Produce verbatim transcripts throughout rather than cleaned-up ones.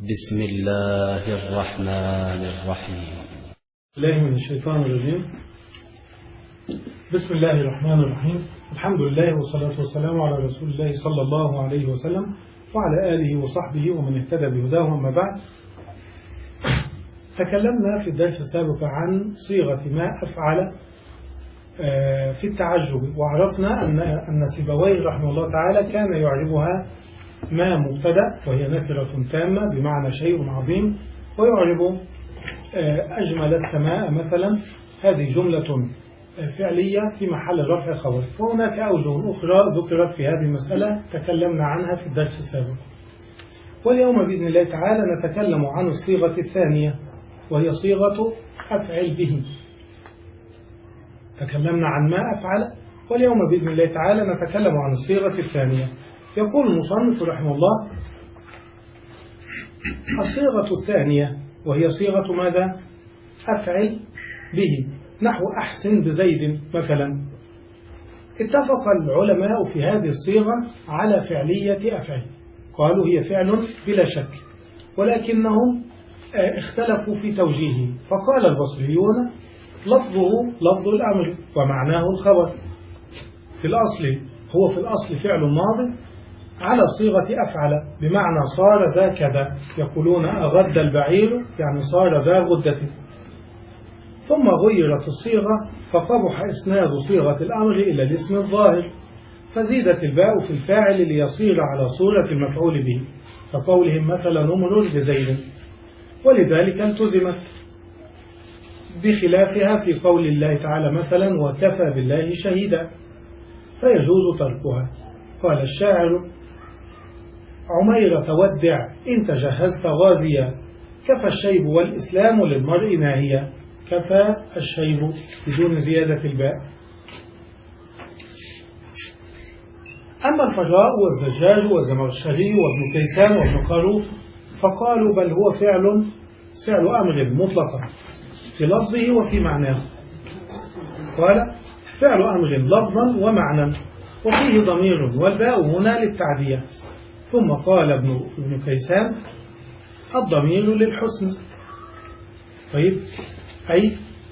بسم الله الرحمن الرحيم. الله من الشيطان الرجيم. بسم الله الرحمن الرحيم. الحمد لله والصلاة والسلام على رسول الله صلى الله عليه وسلم وعلى آله وصحبه ومن اهتدى بهداه. أما بعد، تكلمنا في الدرس السابق عن صيغة ما أفعل في التعجب، وعرفنا أن أن سيبويه رحمه الله تعالى كان يعربها ما مبتدأ وهي نكرة تامة بمعنى شيء عظيم، ويعرب أجمل السماء مثلا هذه جملة فعلية في محل رفع خبر. وهناك أوجه أخرى ذكرت في هذه المسألة تكلمنا عنها في الدرس السابق. واليوم بإذن الله تعالى نتكلم عن الصيغة الثانية وهي صيغة أفعل به. تكلمنا عن ما أفعل، واليوم بإذن الله تعالى نتكلم عن الصيغة الثانية. يقول المصنف رحمه الله: الصيغة الثانية وهي صيغة ماذا؟ أفعل به، نحو أحسن بزيد مثلا. اتفق العلماء في هذه الصيغة على فعلية أفعل، قالوا هي فعل بلا شك، ولكنهم اختلفوا في توجيهه. فقال البصريون: لفظه لفظ الأمر ومعناه الخبر. في الأصل هو في الأصل فعل ماض على صيغة أفعل، بمعنى صار ذا كذا. يقولون أغد البعير يعني صار ذا غدة. ثم غيرت الصيغة فقبح إسناد صيغة الأمر إلى الاسم الظاهر، فزيدت الباء في الفاعل ليصير على صورة المفعول به، كقولهم مثلا أمر بزيد، ولذلك التزمت، بخلافها في قول الله تعالى مثلا وكفى بالله شهيدا، فيجوز تركها. قال الشاعر: عمير تودع إن تجهزت غازيا، كفى الشيب والإسلام للمرء ناهيا. كفى الشيب بدون زيادة الباء. أما الفراء والزجاج والزمخشري وابن كيسان وابن خروف فقالوا بل هو فعل فعل أمر مطلقا في لفظه وفي معناه. قال: فعل أمر لفظا ومعنى، وفيه ضمير والباء هنا للتعدية. ثم قال ابن, ابن كيسان: الضمير للحسن. طيب، أي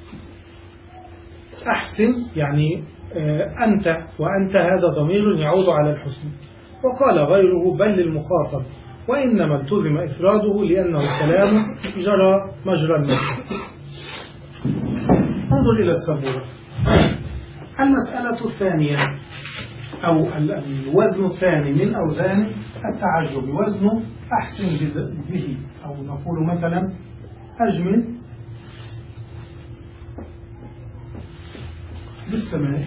أحسن يعني أنت، وأنت هذا ضمير يعود على الحسن. وقال غيره بل للمخاطب، وإنما التزم إفراده لأنه الكلام جرى مجرى المثل. انظر إلى السبورة. المسألة الثانية أو الوزن الثاني من أوزان التعجب وزن أحسن به، أو نقول مثلا أجمل بالسماء.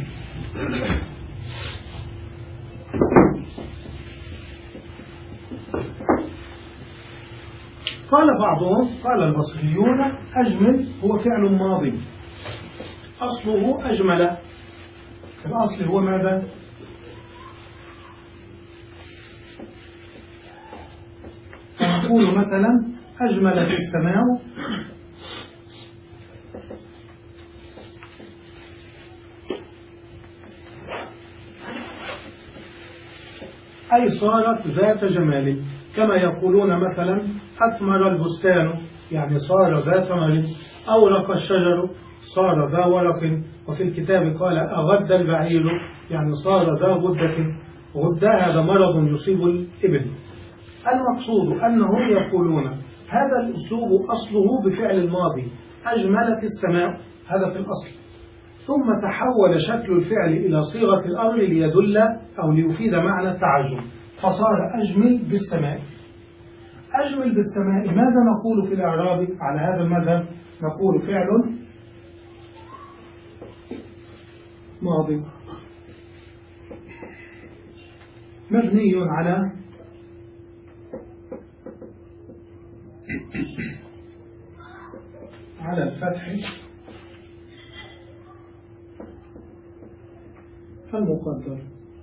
قال بعضهم، قال البصريون: أجمل هو فعل ماضي أصله أجمل. الأصل هو ماذا؟ نقول مثلا أجمل في السماء أي صارت ذات جمال، كما يقولون مثلا أثمر البستان يعني صار ذا ثمر، أورق الشجر صار ذا ورق. وفي الكتاب قال أغد البعير يعني صار ذا غدة. غدة هذا مرض يصيب الإبل. المقصود أنهم يقولون هذا الأسلوب أصله بفعل الماضي أجمل في السماء، هذا في الأصل، ثم تحول شكل الفعل إلى صيغة الأمر ليدل أو ليفيد معنى التعجب، فصار أجمل بالسماء. أجمل بالسماء ماذا نقول في الإعراب على هذا المذهب؟ نقول فعل ماضي مبني على على الفتح المقدر.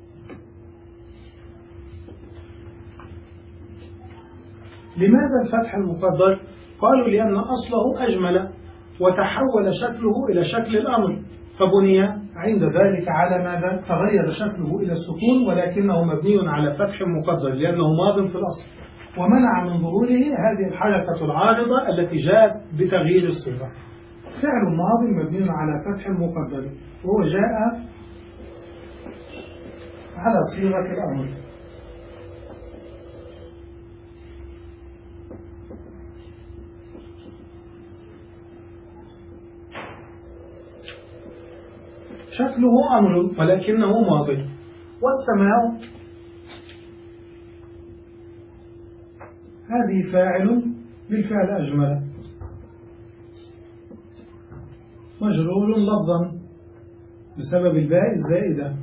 لماذا الفتح المقدر؟ قالوا لأن أصله أجمل وتحول شكله إلى شكل الأمر، فبني عند ذلك على ماذا؟ تغير شكله إلى السكون، ولكنه مبني على فتح مقدر لأنه ماض في الأصل. ومنع من ظهوره هذه الحركة العارضة التي جاءت بتغيير الصيغة. فعل ماض مبني على فتح مقدر، وهو جاء على صيغة الأمر. شكله أمر ولكنه ماضي. والسماء هذه فاعل بالفعل أجمل مجرور لفظا بسبب الباء الزائدة،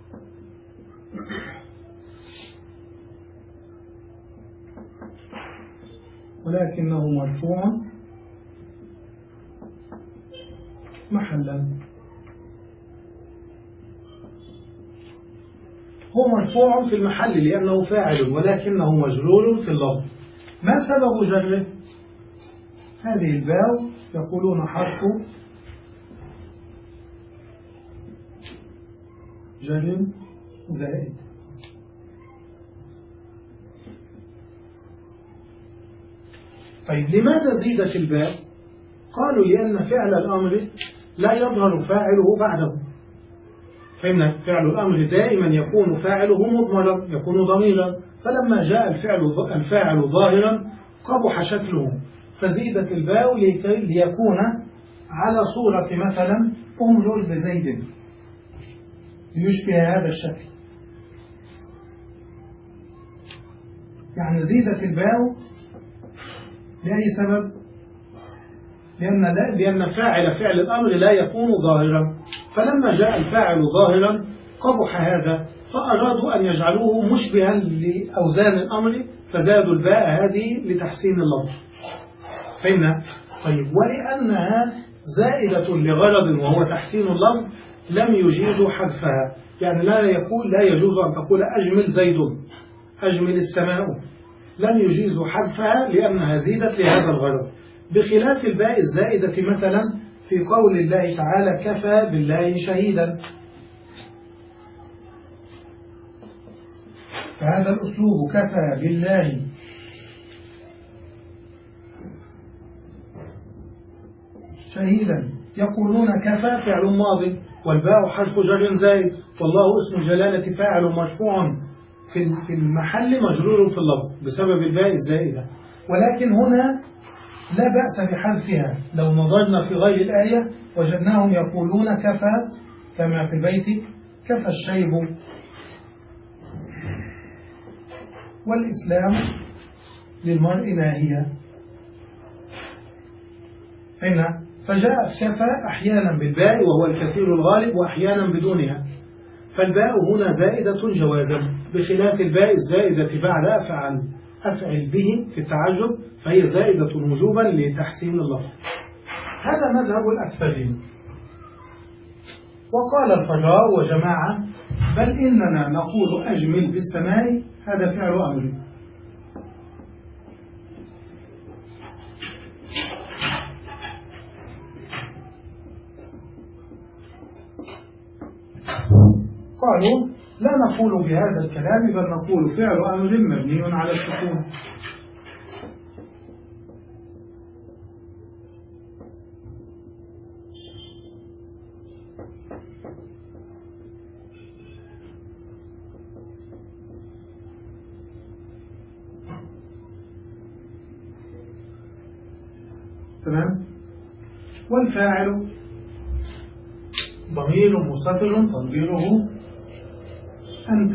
ولكنه مرفوع محلا. هو مرفوع في المحل لأنه فاعل، ولكنه مجرور في اللفظ. ما سبب جره؟ هذه الباء يقولون حرف جر زائد. طيب لماذا زيدت الباء؟ قالوا لأن فعل الأمر لا يظهر فاعله بعده. فإن فعل الأمر دائما يكون فاعله مضمرا، يكون ضميرا، فلما جاء الفعل الفاعل ظاهرا قبح شكله، فزيدت الباء ليكون على صورة مثلا أمر بزيد ليشبه هذا الشكل. يعني زيدت الباء لأي سبب؟ لأن, لأن فاعل فعل الأمر لا يكون ظاهرا، فلما جاء الفاعل ظاهرا قبح هذا، فأرادوا أن يجعلوه مشبها لأوزان الأمر، فزادوا الباء هذه لتحسين اللفظ. فهمنا؟ طيب ولأنها زائدة لغرض وهو تحسين اللفظ لم يجيزوا حذفها. يعني لا يقول لا يجوز أن تقول أجمل زيد، أجمل السماء، لم يجيزوا حذفها لأنها زيدت لهذا الغرض، بخلاف الباء الزائدة مثلا في قول الله تعالى كفى بالله شهيدا. فهذا الأسلوب كفى بالله شهيدا، يقولون كفى فعل ماضي والباء حرف جر زائد، والله اسم جلالة فاعل مرفوع في المحل مجرور في اللفظ بسبب الباء الزائدة. ولكن هنا لا بأس بحذفها. لو نظرنا في غير الآية وجدناهم يقولون كفى، كما في البيت كفى الشيب. والإسلام للمرء ناهية. هنا فجاءت كفى أحيانا بالباء وهو الكثير الغالب، وأحيانا بدونها، فالباء هنا زائدة جوازا، بخلاف الباء الزائدة بعد أفعل أفعل به في التعجب، فهي زائدة وجوبا لتحسين اللفظ. هذا مذهب الأكثرين. وقال الفراء وجماعة بل إننا نقول أجمل بالسماء، هذا فعل أمر. قالوا لا نقول بهذا الكلام، بل نقول فعل أمر مبني على السكون. تمام. والفاعل ضمير مستتر تقديره أنت.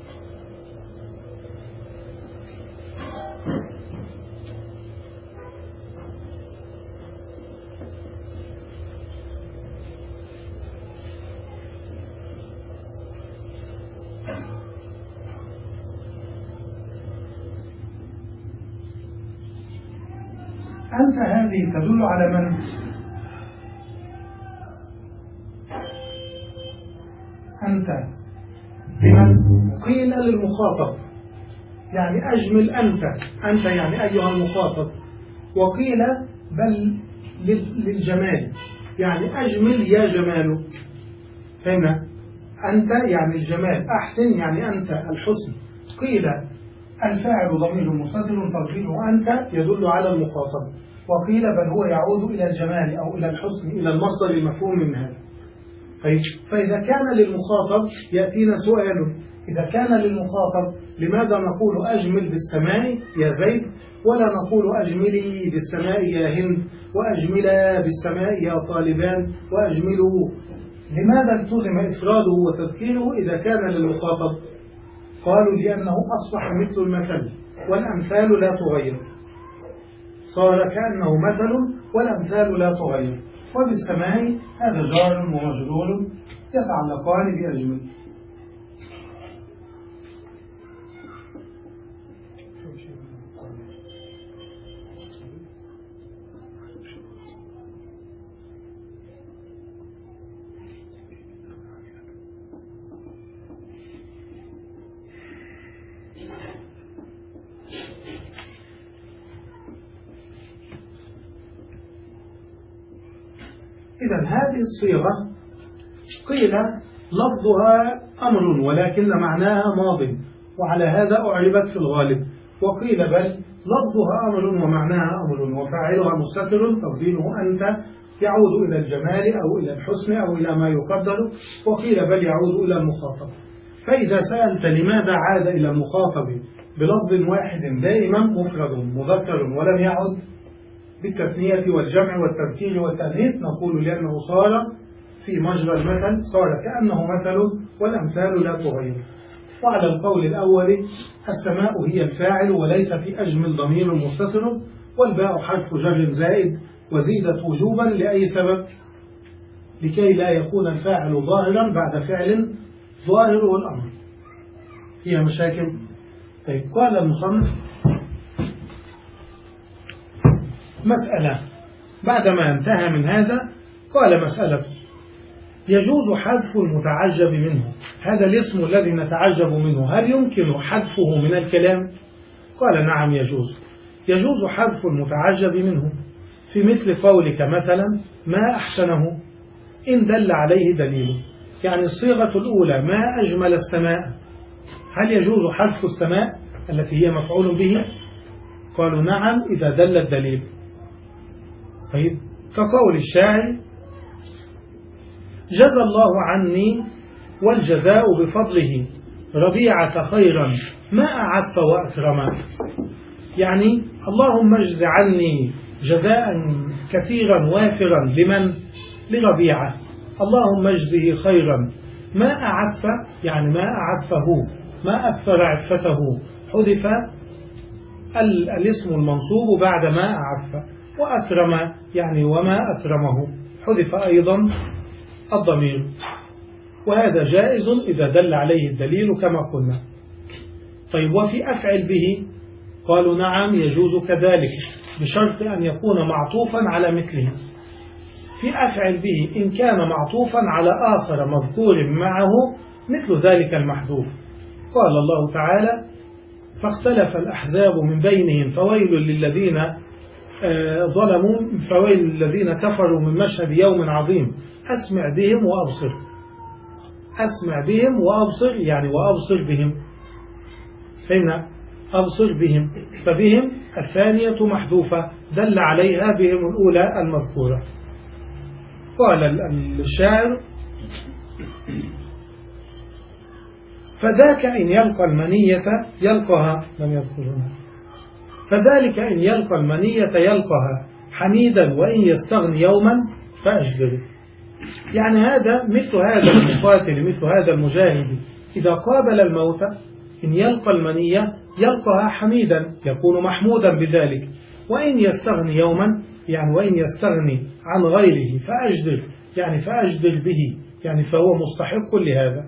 أنت هذه تدل على من؟ أنت لمن؟ قيل للمخاطب، يعني أجمل أنت، أنت يعني أيها المخاطب. وقيل بل للجمال، يعني أجمل يا جمال. فهمنا؟ أنت يعني الجمال، أحسن يعني أنت الحسن. قيل الفاعل ضمير مستتر تقديره أنت يدل على المخاطب، وقيل بل هو يعود إلى الجمال أو إلى الحسن، إلى المصدر المفهوم من هذا. فإذا كان للمخاطب يأتينا سؤال: إذا كان للمخاطب لماذا نقول أجمل بالسماء يا زيد، ولا نقول أجملي بالسماء يا هند، وأجملا بالسماء يا طالبان، وأجملوا؟ لماذا التزم إفراده وتذكيره إذا كان للمخاطب؟ قالوا لأنه أصبح مثل المثل، والأمثال لا تغير، صار كأنه مثل والأمثال لا تغير. وبالسماء هذا جار ومجرور يتعلقان بأجمل. إذن هذه الصيغة قيل لفظها أمر ولكن معناها ماض، وعلى هذا أعربت في الغالب، وقيل بل لفظها أمر ومعناها أمر وفاعلها مستتر تقديره أنت، يعود إلى الجمال أو إلى الحسن أو إلى ما يقدر، وقيل بل يعود إلى المخاطب. فإذا سألت لماذا عاد إلى المخاطب بلفظ واحد دائما مفرد مذكر ولم يعد بالتثنية والجمع والتذكير والتأنيث، نقول لأنه صار في مجرى المثل، صار كأنه مثل والأمثال لا تغير. وعلى القول الأول السماء هي الفاعل وليس في أجمل ضمير مستتر، والباء حرف جر زائد وزيدت وجوبا لأي سبب؟ لكي لا يكون الفاعل ظاهرا بعد فعل ظاهره الأمر. فيها مشاكل؟ طيب، قال المصنف مسألة بعدما انتهى من هذا، قال مسألة: يجوز حذف المتعجب منه. هذا الاسم الذي نتعجب منه هل يمكن حذفه من الكلام؟ قال نعم يجوز. يجوز حذف المتعجب منه في مثل قولك مثلا ما أحسنه إن دل عليه دليل. يعني الصيغة الأولى ما أجمل السماء، هل يجوز حذف السماء التي هي مفعول به؟ قالوا نعم إذا دل الدليل. طيب، كقول الشاعر: جزى الله عني والجزاء بفضله ربيعة خيرا ما أعف وأكرما. يعني اللهم اجز عني جزاء كثيرا وافرا لمن؟ لربيعة. اللهم اجزه خيرا ما أعف، يعني ما أعفه، ما أكثر عفته، حذف الاسم المنصوب بعد ما أعف، وأكرم يعني وما أكرمه، حذف أيضا الضمير. وهذا جائز إذا دل عليه الدليل كما قلنا. طيب، وفي أفعل به؟ قالوا نعم يجوز كذلك بشرط أن يكون معطوفا على مثله. في أفعل به إن كان معطوفا على آخر مذكور معه مثل ذلك المحذوف. قال الله تعالى: فاختلف الأحزاب من بينهم فويل للذين ظلموا فويل للذين كفروا من مشهد يوم عظيم أسمع بهم وأبصر. أسمع بهم وأبصر يعني وأبصر بهم، فهمنا؟ أبصر بهم، فبهم الثانية محذوفة دل عليها بهم الأولى المذكورة. قال الشاعر: فذاك إن يلقى المنية يلقاها، لم يذكرها، فذلك إن يلقى المنية يلقاها حميدا وإن يستغني يوما فأجبره. يعني هذا مثل هذا المقاتل مثل هذا المجاهد إذا قابل الموت إن يلقى المنية يلقاها حميدا، يكون محمودا بذلك، وإن يستغني يوما يعني وإن يستغني عن غيره فأجدر يعني فأجدر به يعني فهو مستحق لهذا.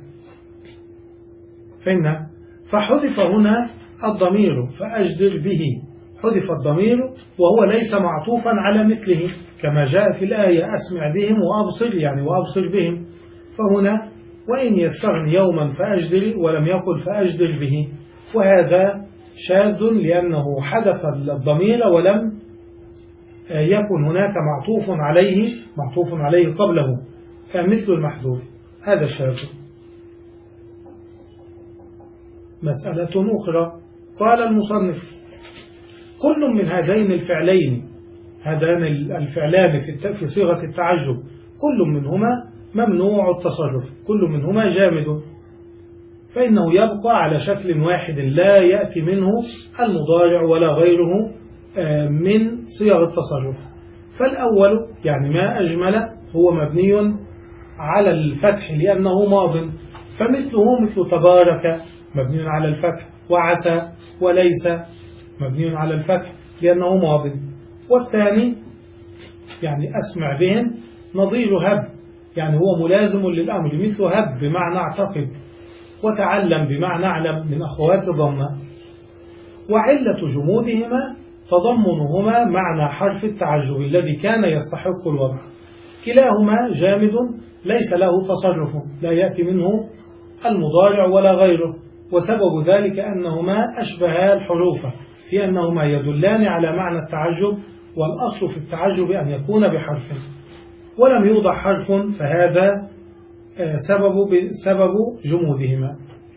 فإن فحذف هنا الضمير فأجدر به، حذف الضمير وهو ليس معطوفا على مثله كما جاء في الآية أسمع بهم وأبصر يعني وأبصر بهم. فهنا وإن يستغني يوما فأجدر ولم يقل فأجدر به، وهذا شاذ لأنه حذف الضمير ولم يكن هناك معطوف عليه معطوف عليه قبله كمثل المحذوف، هذا شاذ. مسألة أخرى قال المصنف: كل من هذين الفعلين، هذان الفعلان في صيغة التعجب، كل منهما ممنوع التصرف، كل منهما جامد، فإنه يبقى على شكل واحد لا يأتي منه المضارع ولا غيره من صيغ التصرف. فالأول يعني ما أجمل هو مبني على الفتح لأنه ماض، فمثله مثل تبارك مبني على الفتح، وعسى وليس مبني على الفتح لأنه ماض. والثاني يعني أسمع بهم نظير هب، يعني هو ملازم للأمر، مثل هب بمعنى اعتقد، وتعلم بمعنى اعلم من أخوات ضمة. وعلة جمودهما تضمنهما معنى حرف التعجب الذي كان يستحق الوضع، كلاهما جامد ليس له تصرف، لا يأتي منه المضارع ولا غيره، وسبب ذلك أنهما أشبها الحروف في أنهما يدلان على معنى التعجب، والأصل في التعجب أن يكون بحرف، ولم يوضع حرف، فهذا سبب سبب جمودهما.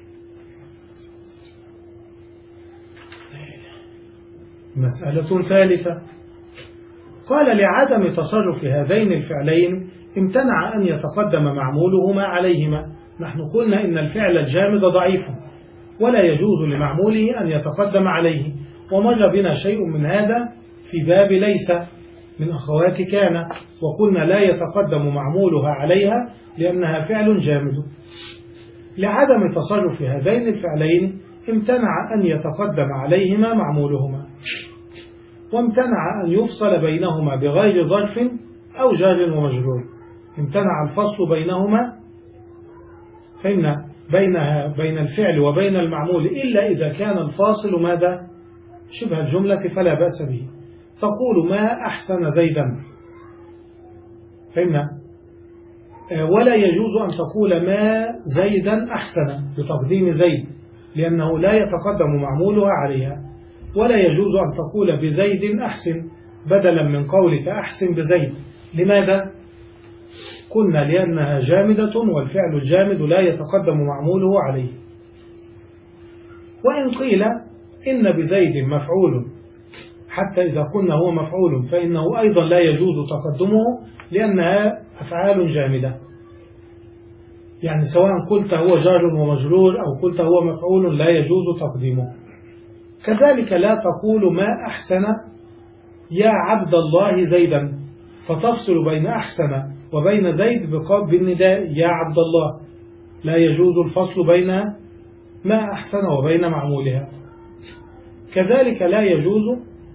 مسألة ثالثة، قال: لعدم تصرف هذين الفعلين امتنع أن يتقدم معمولهما عليهما. نحن قلنا إن الفعل الجامد ضعيف ولا يجوز لمعموله أن يتقدم عليه، ومر بنا شيء من هذا في باب ليس من أخوات كان، وقلنا لا يتقدم معمولها عليها لأنها فعل جامد. لعدم تصرف هذين الفعلين امتنع أن يتقدم عليهما معمولهما، وامتنع أن يفصل بينهما بغير ظرف أو جار ومجرور. امتنع الفصل بينهما، فإن بينها بين الفعل وبين المعمول إلا إذا كان الفاصل ماذا؟ شبه الجملة، فلا بأس به. تقول: ما أحسن زيدا، فإن ولا يجوز أن تقول ما زيدا أحسن بتقديم زيد لأنه لا يتقدم معمولها عليها، ولا يجوز أن تقول بزيد أحسن بدلا من قولك أحسن بزيد. لماذا؟ قلنا لأنها جامدة، والفعل الجامد لا يتقدم معموله عليه. وإن قيل إن بزيد مفعول، حتى إذا قلنا هو مفعول فإنه أيضا لا يجوز تقدمه لأنها أفعال جامدة، يعني سواء قلت هو جار ومجرور أو قلت هو مفعول لا يجوز تقديمه. كذلك لا تقول ما أحسن يا عبد الله زيدا، فتفصل بين أحسن وبين زيد بالنداء يا عبد الله، لا يجوز الفصل بين ما أحسن وبين معمولها. كذلك لا يجوز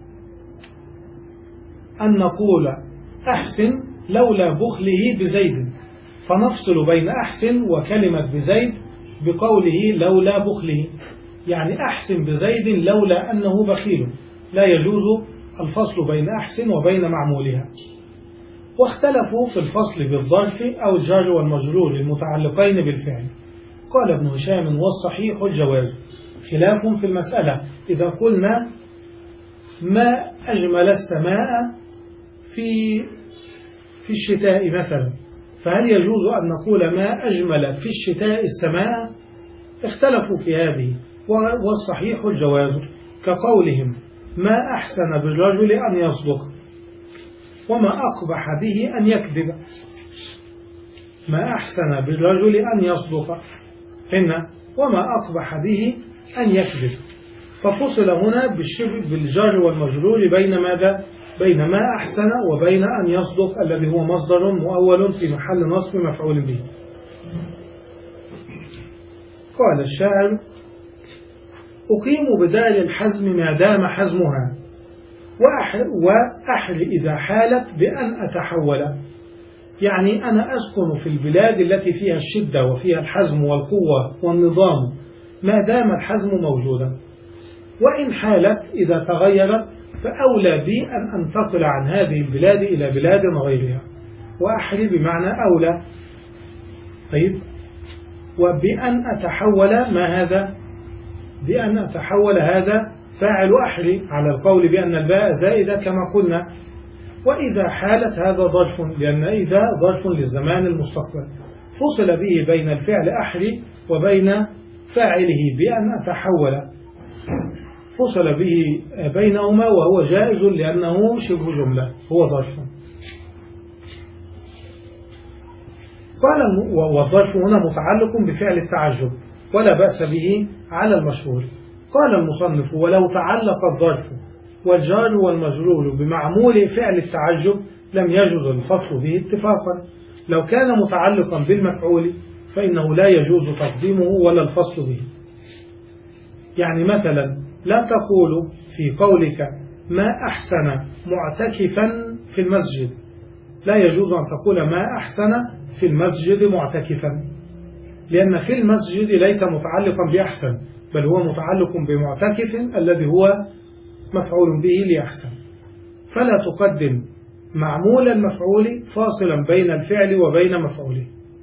أن نقول أحسن لولا بخله بزيد، فنفصل بين أحسن وكلمة بزيد بقوله لولا بخله، يعني أحسن بزيد لولا أنه بخيل، لا يجوز الفصل بين أحسن وبين معمولها. واختلفوا في الفصل بالظرف أو الجار والمجرور المتعلقين بالفعل. قال ابن هشام: والصحيح الجواز. خلاف في المسألة، إذا قلنا ما أجمل السماء في في الشتاء مثلا، فهل يجوز أن نقول ما أجمل في الشتاء السماء؟ اختلفوا في هذه، والصحيح الجواز، كقولهم ما أحسن بالرجل أن يصدق، وما أقبح به أن يكذب. ما أحسن بالرجل أن يصدق، إن وما أقبح به أن يكذب، ففصل هنا بالجار والمجرور بين ماذا؟ بين ما أحسن وبين أن يصدق الذي هو مصدر مؤول في محل نصب مفعول به. قال الشاعر: أقيم بدال الحزم ما دام حزمها، وأحر إذا حالت بأن أتحول. يعني أنا أسكن في البلاد التي فيها الشدة وفيها الحزم والقوة والنظام ما دام الحزم موجودا، وإن حالت إذا تغيرت فأولى بي أن أنتقل عن هذه البلاد إلى بلاد غيرها. وأحر بمعنى أولى. طيب، وبأن أتحول ما هذا؟ بأن أتحول هذا فاعل أحر على القول بأن الباء زائدة كما قلنا. وإذا حالت هذا ظرف، لأن إذا ظرف للزمان المستقبل، فصل به بين الفعل أحر وبين فاعله بأن أتحول. فصل به بينهما وهو جائز لأنه شبه جملة هو ظرف. قال والظرف هنا متعلق بفعل التعجب ولا بأس به على المشهور. قال المصنف ولو تعلق الظرف والجار والمجرور بمعمول فعل التعجب لم يجوز الفصل به اتفاقا. لو كان متعلقا بالمفعول فإنه لا يجوز تقديمه ولا الفصل به. يعني مثلا لا تقول في قولك ما أحسن معتكفا في المسجد، لا يجوز أن تقول ما أحسن في المسجد معتكفا، لأن في المسجد ليس متعلقا بأحسن بل هو متعلق بمعتكف الذي هو مفعول به لأحسن، فلا تقدم معمول المفعول فاصلا بين الفعل وبين مفعوله.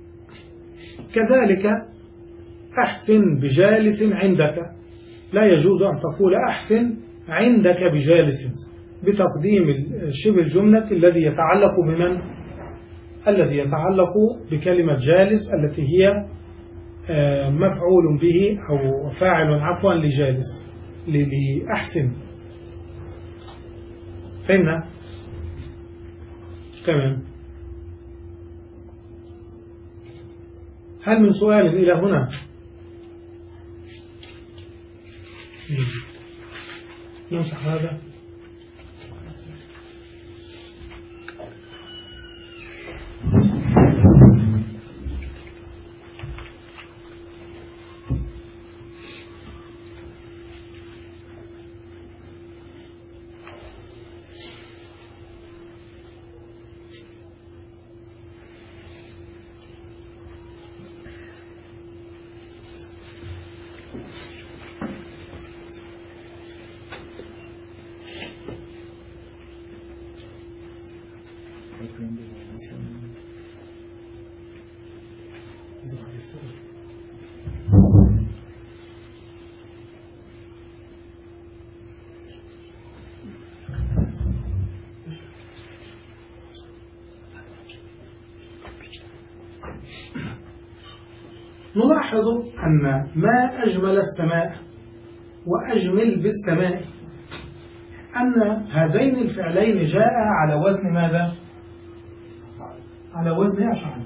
كذلك أحسن بجالس عندك، لا يجوز أن تقول أحسن عندك بجالس بتقديم شبه الجملة الذي يتعلق بمن؟ الذي يتعلق بكلمة جالس التي هي مفعول به أو فاعل عفوا لجالس لأحسن. فهمنا؟ تمام. هل من سؤال إلى هنا؟ نمسح هذا. نلاحظ أن ما أجمل السماء وأجمل بالسماء أن هذين الفعلين جاء على وزن ماذا؟ على وزن أفعل،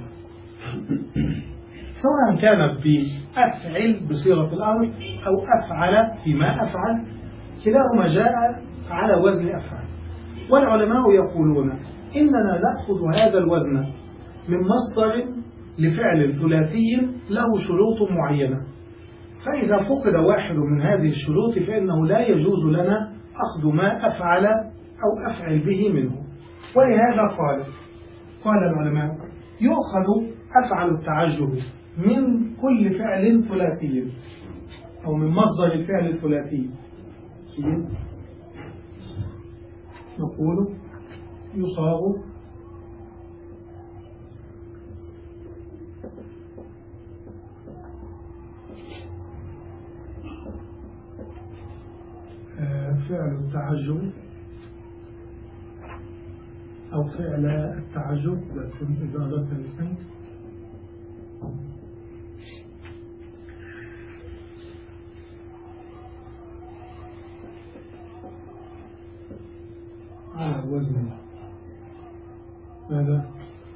سواء كانت بأفعل بصيغة الأمر أو أفعل فيما أفعل، كلاهما جاء على وزن أفعل. والعلماء يقولون إننا نأخذ هذا الوزن من مصدر لفعل ثلاثي له شروط معينة، فإذا فقد واحد من هذه الشروط فإنه لا يجوز لنا أخذ ما أفعل أو أفعل به منه. ولهذا قال قال العلماء يؤخذ أفعل التعجب من كل فعل ثلاثي أو من مصدر الفعل الثلاثي. نقول يصاغ فعل التعجب أو فعل التعجب إذا أردت الاثنين على وزن ماذا؟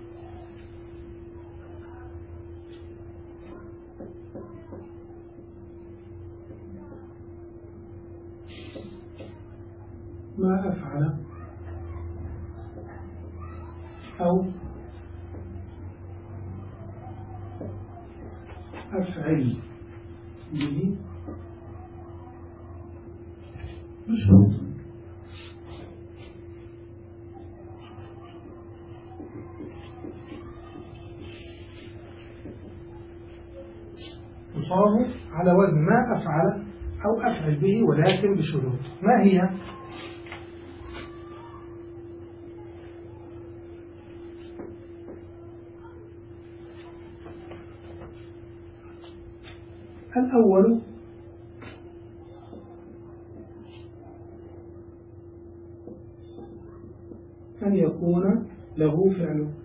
ما أفعل أو أفعل به بشروط. تصاب على وزن ما أفعل أو أفعل به ولكن بشروط. ما هي؟ الأول أن يكون له فعل،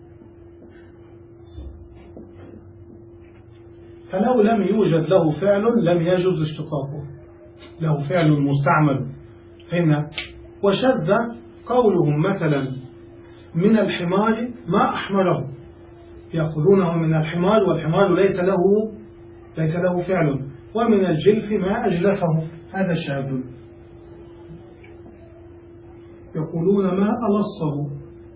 فلو لم يوجد له فعل لم يجوز اشتقاقه. له فعل مستعمل. فهمنا؟ وشذ قولهم مثلا من الحمار ما أحمره، يأخذونه من الحمار والحمار ليس له ليس له فعل، ومن الجلف ما أجلفه، هذا شاذ. يقولون ما ألصه،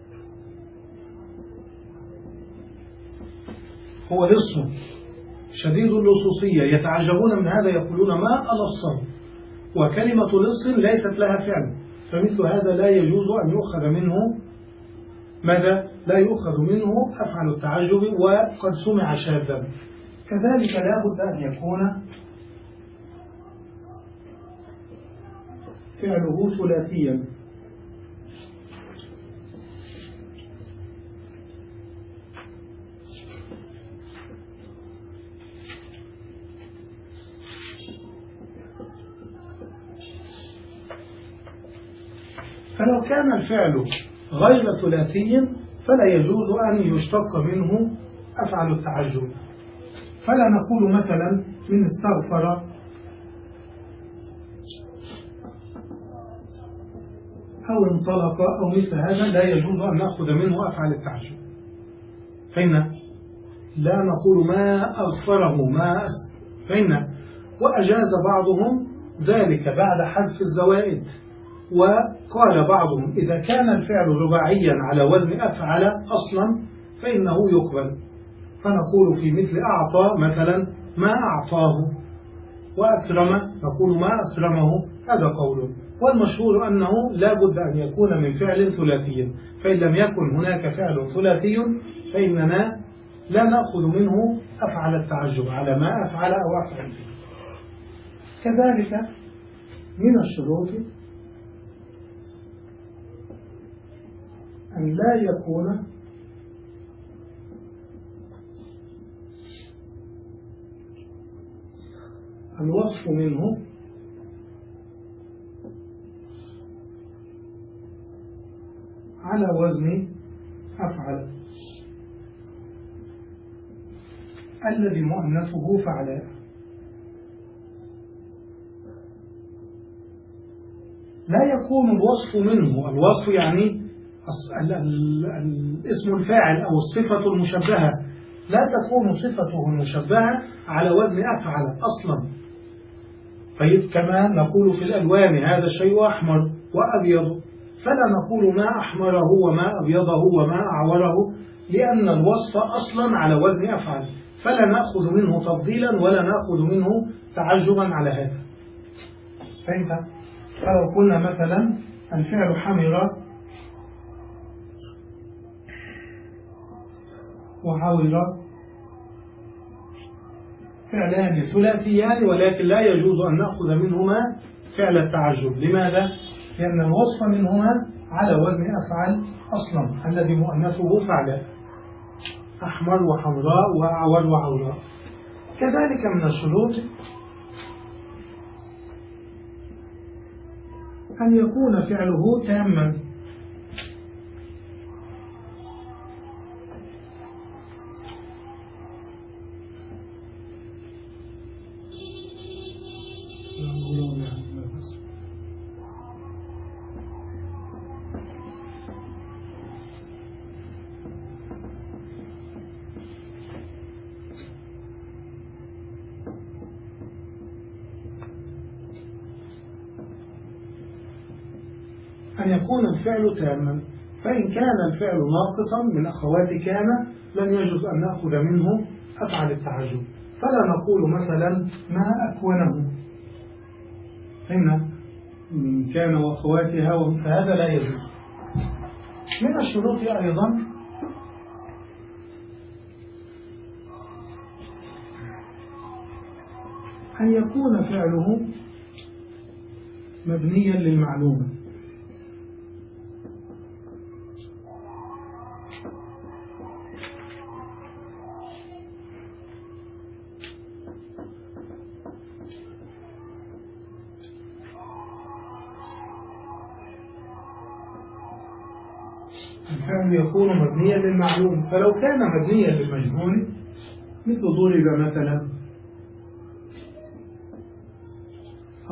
هو لص شديد اللصوصية، يتعجبون من هذا يقولون ما ألصه، وكلمة لص ليست لها فعل، فمثل هذا لا يجوز أن يؤخذ منه ماذا؟ لا يؤخذ منه أفعل التعجب، وقد سمع شاذا. كذلك لا بد أن يكون فعله ثلاثيا، فلو كان الفعل غير ثلاثي فلا يجوز أن يشتق منه أفعل التعجب. فلا نقول مثلا من استغفر أو انطلق أو مثل هذا، لا يجوز أن نأخذ منه أفعل التعجب. فإن لا نقول ما أغفره ما أس... فإن وأجاز بعضهم ذلك بعد حذف الزوائد، وقال بعضهم إذا كان الفعل رباعيا على وزن أفعل أصلا فإنه يقبل، فنقول في مثل أعطى مثلا ما أعطاه، وأكرم نقول ما أكرمه، هذا قول. والمشهور أنه لا بد أن يكون من فعل ثلاثي، فإن لم يكن هناك فعل ثلاثي فإننا لا نأخذ منه أفعل التعجب على ما أفعل أو أفعل فيه. كذلك من الشروط أن لا يكون الوصف منه على وزن أفعل الذي مؤنثه فعلاء. لا يكون الوصف منه، الوصف يعني الاسم الفاعل أو الصفة المشبهة، لا تكون صفته المشبهة على وزن أفعل أصلا. طيب كما نقول في الألوان هذا الشيء أحمر وأبيض، فلا نقول ما أحمره وما أبيضه وما أعوره، لأن الوصف أصلا على وزن أفعل، فلا نأخذ منه تفضيلا ولا نأخذ منه تعجبا على هذا. فهمت؟ فلو قلنا مثلا الفعل حمر وحاور فعلان ثلاثيان، ولكن لا يجوز أن نأخذ منهما فعل التعجب. لماذا؟ لأن الوصف منهما على وزن أفعل أصلا الذي مؤنثه فعل، أحمر وحمراء وأعور وعوراء. كذلك من الشروط أن يكون فعله تاما، أن يكون الفعل تاما. فإن كان الفعل ناقصا من أخوات كان لم يجوز أن نأخذ منه أفعل التعجب، فلا نقول مثلا ما أكونه، إن كان وأخواتها، فهذا لا يجوز. من الشروط أيضا أن يكون فعله مبنيا للمعلومة، الفعل يكون مبنيا للمعلوم. فلو كان مبنيا للمجهول مثل ضرب مثلا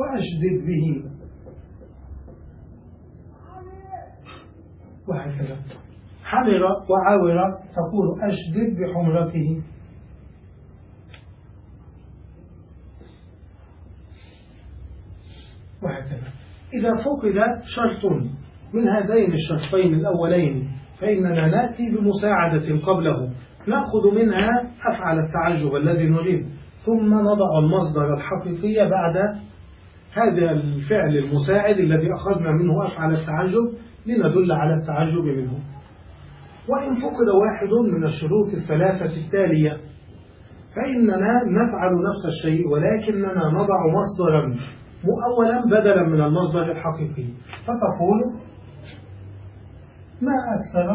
وأشدد به، وهكذا. حمر وعور تقول أشدد بحمرته. وهكذا. إذا فقد شرط من هذين الشرطين الأولين فإننا نأتي بمساعدة قبله نأخذ منها أفعل التعجب الذي نريد، ثم نضع المصدر الحقيقي بعد هذا الفعل المساعد الذي أخذنا منه أفعل التعجب لندل على التعجب منه. وإن فقد واحد من الشروط الثلاثة التالية فإننا نفعل نفس الشيء ولكننا نضع مصدرا مؤولا بدلا من المصدر الحقيقي، فتقول ما أكثر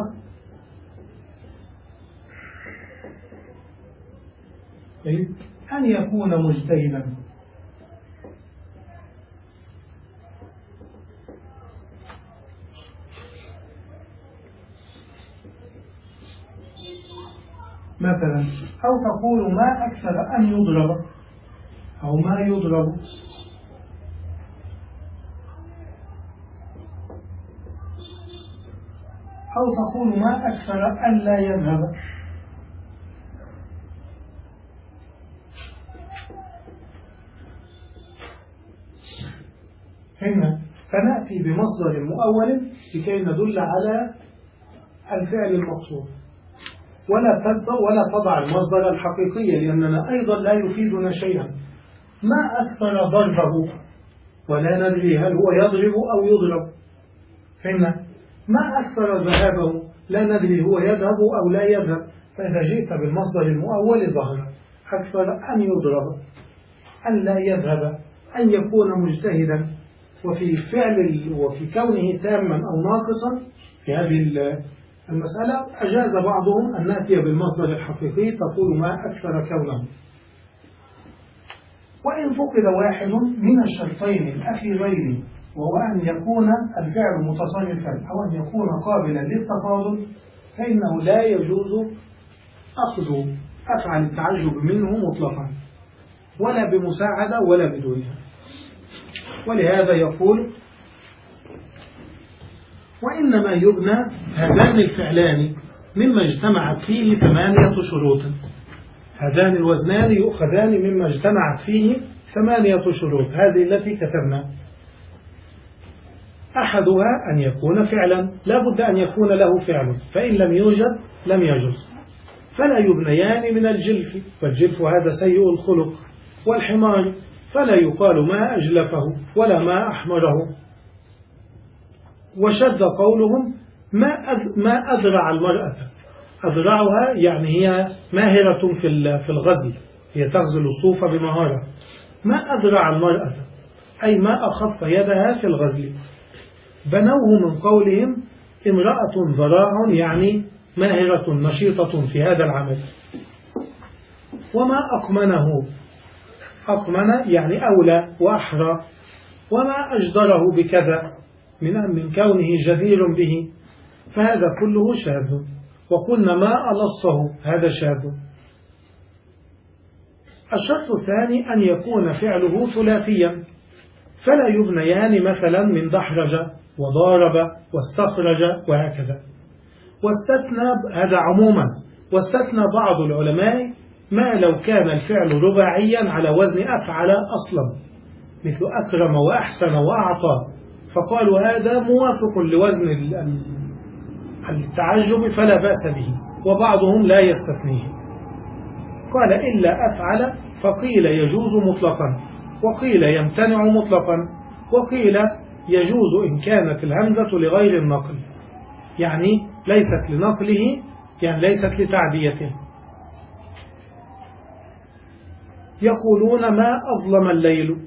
طيب أن يكون مجتهدا. مثلا، أو تقول ما أكثر أن يضرب أو ما يضرب، أو تقول ما أكثر أن لا يذهب. هنا فنأتي بمصدر مؤول لكي ندل على الفعل المقصود، ولا ولا تضع المصدر الحقيقي لأننا أيضا لا يفيدنا شيئا. ما أكثر ضربه ولا ندري هل هو يضرب أو يضرب. هنا ما أكثر ذهابه لا ندري هو يذهب أو لا يذهب. فإذا جئت بالمصدر المؤول ظهر أكثر أن يضرب، أن لا يذهب، أن يكون مجتهدا. وفي فعل وفي كونه تاما أو ناقصا في هذه المسألة أجاز بعضهم أن نأتي بالمصدر الحقيقي، تقول ما أكثر كونه. وإن فقد واحد من الشرطين الأخيرين وهو أن يكون الفعل متصرفا أو أن يكون قابلا للتفاضل فإنه لا يجوز أخذ أفعل التعجب منه مطلقا ولا بمساعدة ولا بدونها. ولهذا يقول وإنما يبنى هذان الفعلان مما اجتمعت فيه ثمانية شروط. هذان الوزنان يؤخذان مما اجتمعت فيه ثمانية شروط، هذه التي كتبنا. أحدها أن يكون فعلا، لا بد أن يكون له فعل، فإن لم يوجد لم يجوز. فلا يبنيان من الجلف، فالجلف هذا سيء الخلق، والحمار فلا يقال ما أجلفه ولا ما أحمره. وشد قولهم ما ما أذرع المرأة. أذرعها يعني هي ماهرة في الغزل، هي تغزل الصوف بمهارة. ما أذرع المرأة أي ما أخف يدها في الغزل. بنوه من قولهم امرأة ذراع يعني ماهرة نشيطة في هذا العمل. وما أقمنه، أقمن يعني أولى وأحرى. وما أجدره بكذا من من كونه جدير به، فهذا كله شاذ. وقلنا ما ألصه هذا شاذ. الشرط الثاني أن يكون فعله ثلاثيا، فلا يبنيان مثلا من دحرج وضارب واستخرج وهكذا. واستثنى هذا عموما، واستثنى بعض العلماء ما لو كان الفعل رباعيا على وزن أفعل أصلا، مثل أكرم وأحسن وأعطى، فقالوا هذا موافق لوزن التعجب فلا بأس به، وبعضهم لا يستثنيه. قال إلا أفعل فقيل يجوز مطلقا، وقيل يمتنع مطلقا، وقيل يجوز إن كانت الهمزة لغير النقل، يعني ليست لنقله، يعني ليست لتعديته. يقولون ما أظلم الليل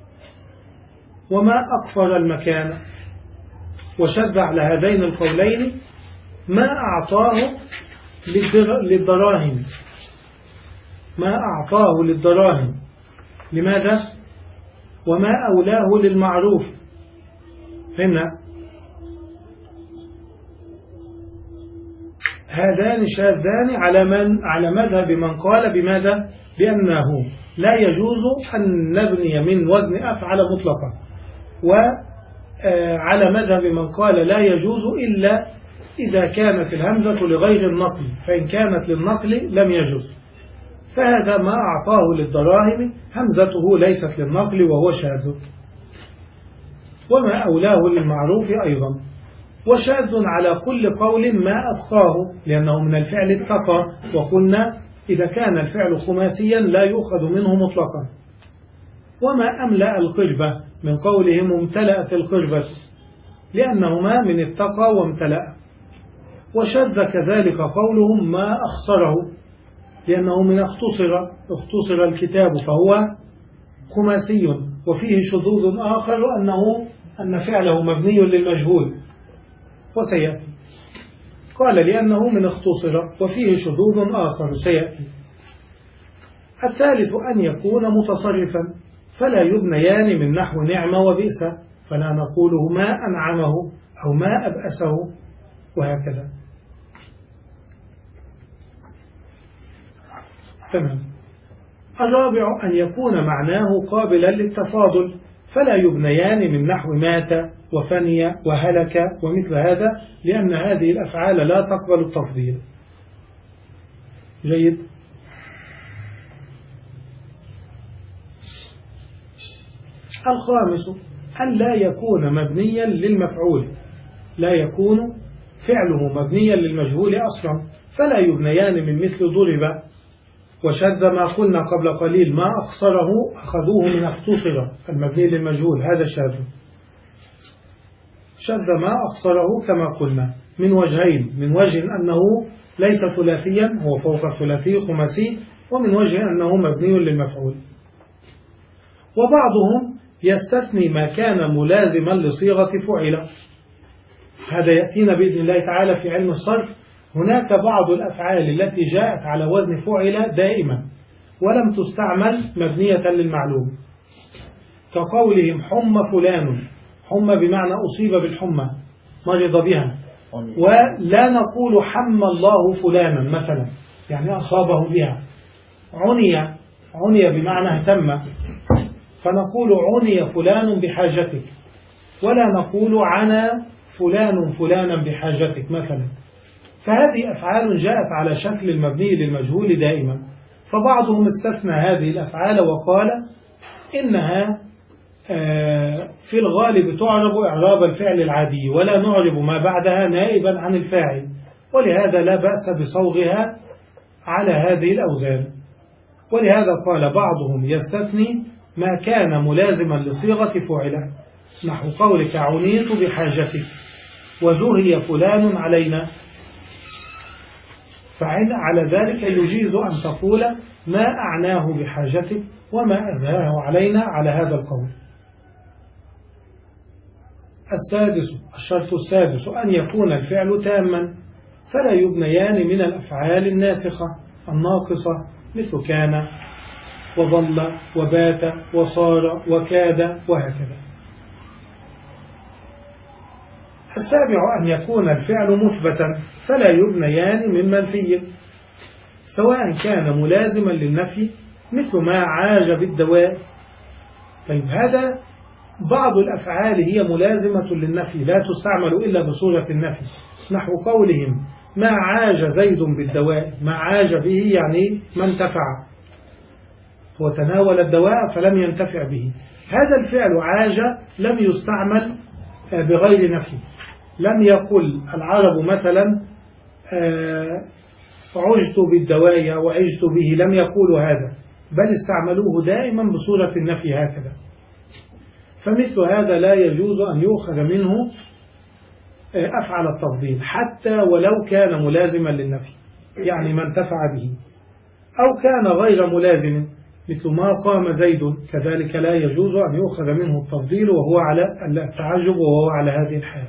وما أقفر المكان. وشذ على هذين القولين ما أعطاه للدراهم، ما أعطاه للدراهم. لماذا؟ وما أولاه للمعروف. فهمنا؟ هذان شاذان على من على مذهب من قال بماذا؟ بأنه لا يجوز أن نبني من وزن أفعل مطلقا، وعلى مذهب من قال لا يجوز إلا إذا كانت الهمزة لغير النقل، فإن كانت للنقل لم يجوز. فهذا ما أعطاه للدراهم همزته ليست للنقل وهو شاذ، وما أولاه للمعروف أيضا. وشاذ على كل قول ما أبقاه، لأنه من الفعل اتقى، وقلنا إذا كان الفعل خماسيا لا يؤخذ منه مطلقا. وما أملأ القربة من قولهم امتلأت القربة، لأنهما من اتقى وامتلأ. وشذ كذلك قولهم ما أخسره، لأنه من اختصر اختصر الكتاب فهو خماسي، وفيه شذوذ آخر أنه أن فعله مبني للمجهول، وسيأتي. قال لأنه من اختصر وفيه شذوذ آخر سيأتي. الثالث أن يكون متصرفا، فلا يبنيان من نحو نعمة وبئس، فلا نقوله ما أنعمه أو ما أبأسه، وهكذا. تمام. الرابع أن يكون معناه قابلا للتفاضل، فلا يبنيان من نحو مات وفني وهلك ومثل هذا، لأن هذه الأفعال لا تقبل التفضيل. جيد. الخامس أن لا يكون مبنيا للمفعول، لا يكون فعله مبنيا للمجهول أصلا، فلا يبنيان من مثل ضرب وشذ ما قلنا قبل قليل ما أخسره أخذوه من اختصر المبني للمجهول، هذا شاذ. شذ ما أخسره كما قلنا من وجهين، من وجه أنه ليس ثلاثيا، هو فوق الثلاثي خماسي، ومن وجه أنه مبني للمفعول. وبعضهم يستثني ما كان ملازما لصيغة فعل، هذا يأتينا بإذن الله تعالى في علم الصرف. هناك بعض الأفعال التي جاءت على وزن فعل دائما ولم تستعمل مبنية للمعلوم، كقولهم حمى فلان، حمى بمعنى أصيب بالحمى مرض بها، ولا نقول حمى الله فلانا مثلا، يعني أصابه بها. عني عني بمعنى اهتم، فنقول عني فلان بحاجتك، ولا نقول عنا فلان فلانا بحاجتك مثلا. فهذه أفعال جاءت على شكل المبني للمجهول دائما، فبعضهم استثنى هذه الأفعال وقال إنها في الغالب تعرب إعراب الفعل العادي، ولا نعرب ما بعدها نائبا عن الفاعل، ولهذا لا بأس بصوغها على هذه الأوزان. ولهذا قال بعضهم يستثني ما كان ملازما لصيغة فعل، نحو قولك عنيت بحاجتك وزهي فلان علينا، فعند على ذلك يجيز أن تقول ما أعناه بحاجتك وما أزهاه علينا على هذا القول. السادس الشرط السادس أن يكون الفعل تاما، فلا يبنيان من الأفعال الناسخة الناقصة، مثل كان وظل وبات وصار وكاد وهكذا. السابع أن يكون الفعل مثبتا، فلا يبنيان من منفي، سواء كان ملازما للنفي مثل ما عاج بالدواء. طيب هذا بعض الأفعال هي ملازمة للنفي لا تستعمل إلا بصورة النفي، نحو قولهم ما عاج زيد بالدواء، ما عاج به يعني ما انتفع، هو تناول الدواء فلم ينتفع به. هذا الفعل عاج لم يستعمل بغير نفي، لم يقل العرب مثلا عجت بالدواء وعجت به، لم يقولوا هذا، بل استعملوه دائما بصورة النفي هكذا. فمثل هذا لا يجوز أن يؤخذ منه أفعل التفضيل حتى ولو كان ملازما للنفي، يعني ما انتفع به، أو كان غير ملازم مثل ما قام زيد، كذلك لا يجوز أن يؤخذ منه التفضيل وهو على التعجب وهو على هذه الحال.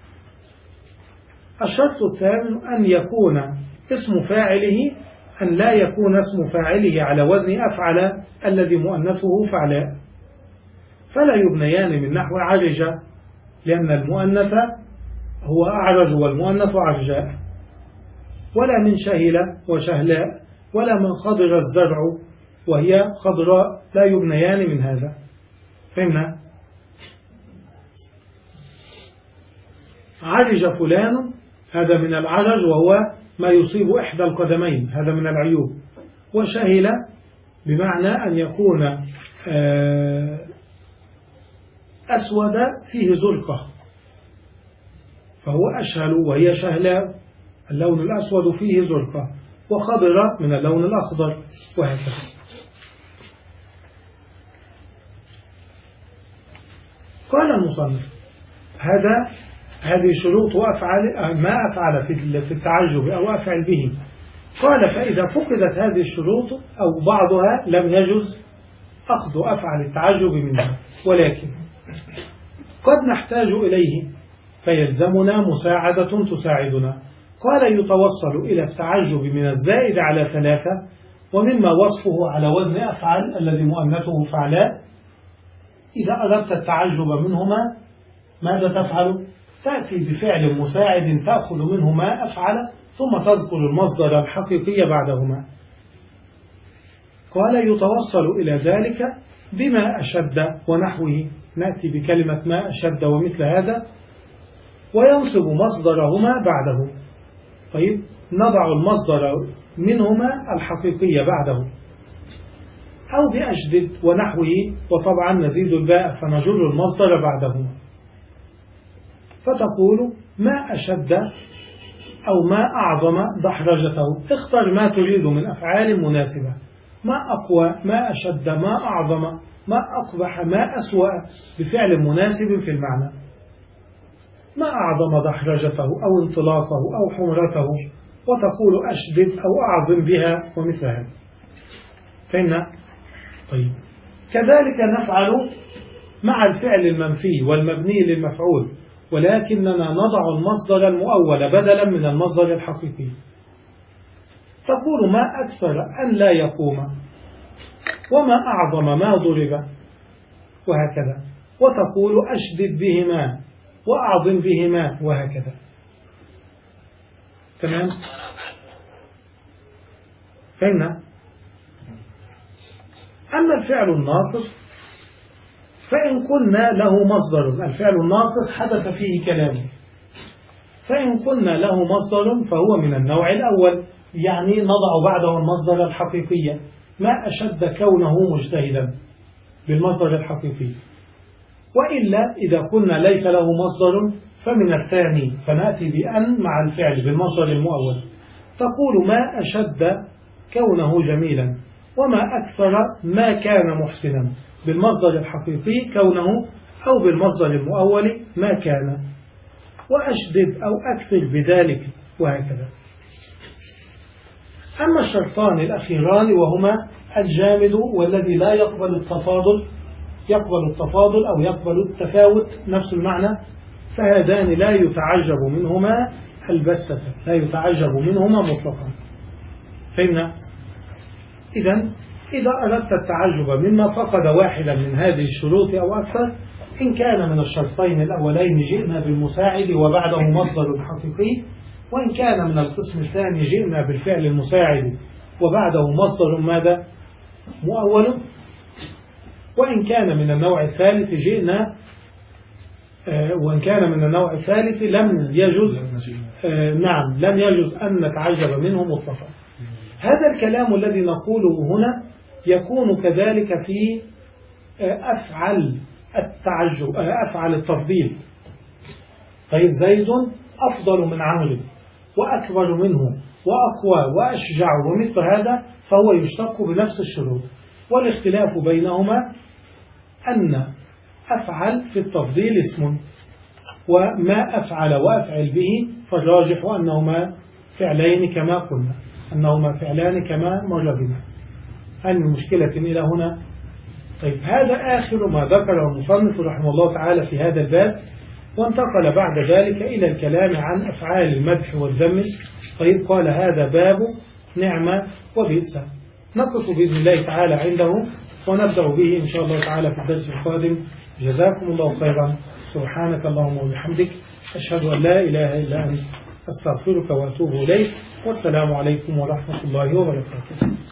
الشرط الثامن أن يكون اسم فاعله أن لا يكون اسم فاعله على وزن أفعل الذي مؤنثه فعلاء، فلا يبنيان من نحو عرج، لأن المؤنث هو أعرج والمؤنث عرجاء. ولا من شهلة وشهلاء، ولا من خضر الزرع وهي خضراء، لا يبنيان من هذا. فهمنا؟ عرج فلان، هذا من العرج وهو ما يصيب إحدى القدمين، هذا من العيوب. وشهل بمعنى أن يكون أسود فيه زرقة، فهو أشهل وهي شهلاء، اللون الأسود فيه زرقة، وخضر من اللون الأخضر، وهكذا. قال المصنف هذا هذه شروط أفعل ما أفعل في التعجب أو أفعل به. قال فإذا فقدت هذه الشروط أو بعضها لم يجوز أخذ أفعل التعجب منها، ولكن قد نحتاج إليه فيلزمنا مساعدة تساعدنا. قال يتوصل إلى التعجب من الزائد على ثلاثة، ومما وصفه على وزن أفعل الذي مؤنثه فعلاء. إذا أردت التعجب منهما ماذا تفعل؟ تأتي بفعل مساعد تأخذ منه ما أفعل، ثم تذكر المصدر الحقيقي بعدهما. قال يتوصل إلى ذلك بما أشد ونحوه، نأتي بكلمة ما أشد ومثل هذا، وينصب مصدرهما بعده. طيب نضع المصدر منهما الحقيقي بعده، أو بأشدد ونحوه، وطبعا نزيد الباء فنجر المصدر بعدهما. فتقول ما أشد أو ما أعظم دحرجته، اختر ما تريد من أفعال مناسبة. ما أقوى، ما أشد، ما أعظم، ما أقبح، ما أسوأ، بفعل مناسب في المعنى. ما أعظم دحرجته أو انطلاقه أو حمرته، وتقول أشدد أو أعظم بها ومثل هذا. فهمنا؟ طيب كذلك نفعل مع الفعل المنفي والمبني للمفعول، ولكننا نضع المصدر المؤول بدلا من المصدر الحقيقي. تقول ما أكثر أن لا يقوم، وما أعظم ما ضرب، وهكذا. وتقول أشدد بهما وأعظم بهما، وهكذا. تمام؟ فهمنا؟ أما الفعل الناقص فإن قلنا له مصدر، الفعل الناقص حدث فيه كلام، فإن قلنا له مصدر فهو من النوع الأول، يعني نضع بعده المصدر الحقيقي. ما أشد كونه مجتهدا بالمصدر الحقيقي. وإلا إذا قلنا ليس له مصدر فمن الثاني، فنأتي بأن مع الفعل بالمصدر المؤول. تقول ما أشد كونه جميلا، وما أكثر ما كان محسنا، بالمصدر الحقيقي كونه، أو بالمصدر المؤول ما كان. وأشدد أو أكثر بذلك، وهكذا. أما الشرطان الأخيران وهما الجامد والذي لا يقبل التفاضل، يقبل التفاضل أو يقبل التفاوت نفس المعنى، فهذان لا يتعجب منهما البتة، لا يتعجب منهما مطلقا. فهمنا؟ إذن إذا أردت التعجب مما فقد واحدا من هذه الشروط أو أكثر، إن كان من الشرطين الأولين جئنا بالمساعد وبعده مصدر حقيقي، وإن كان من القسم الثاني جئنا بالفعل المساعد وبعده مصدر ماذا؟ مؤول. وإن كان من النوع الثالث جئنا آه وإن كان من النوع الثالث لم يجوز آه نعم لم يجوز أن نتعجب منه مطلقا. هذا الكلام الذي نقوله هنا يكون كذلك في آه أفعل التعجب آه أفعل التفضيل. طيب زيد أفضل من عمرو وأكبر منه وأقوى وأشجع ومثل هذا، فهو يشتق بنفس الشروط. والاختلاف بينهما أن أفعل في التفضيل اسم، وما أفعل وأفعل به فالراجح أنهما فعلين كما قلنا، أنهما فعلان كما مر بنا. هل من مشكلة إلى هنا؟ طيب هذا آخر ما ذكره المصنف رحمه الله تعالى في هذا الباب، وانتقل بعد ذلك إلى الكلام عن أفعال المدح والذم. طيب قال هذا باب نعمة وبئس. نقف بإذن الله تعالى عنده ونبدأ به إن شاء الله تعالى في الدرس القادم. جزاكم الله خيرا. سبحانك اللهم وبحمدك، أشهد أن لا إله إلا أنت، أستغفرك وأتوب إليك، والسلام عليكم ورحمة الله وبركاته.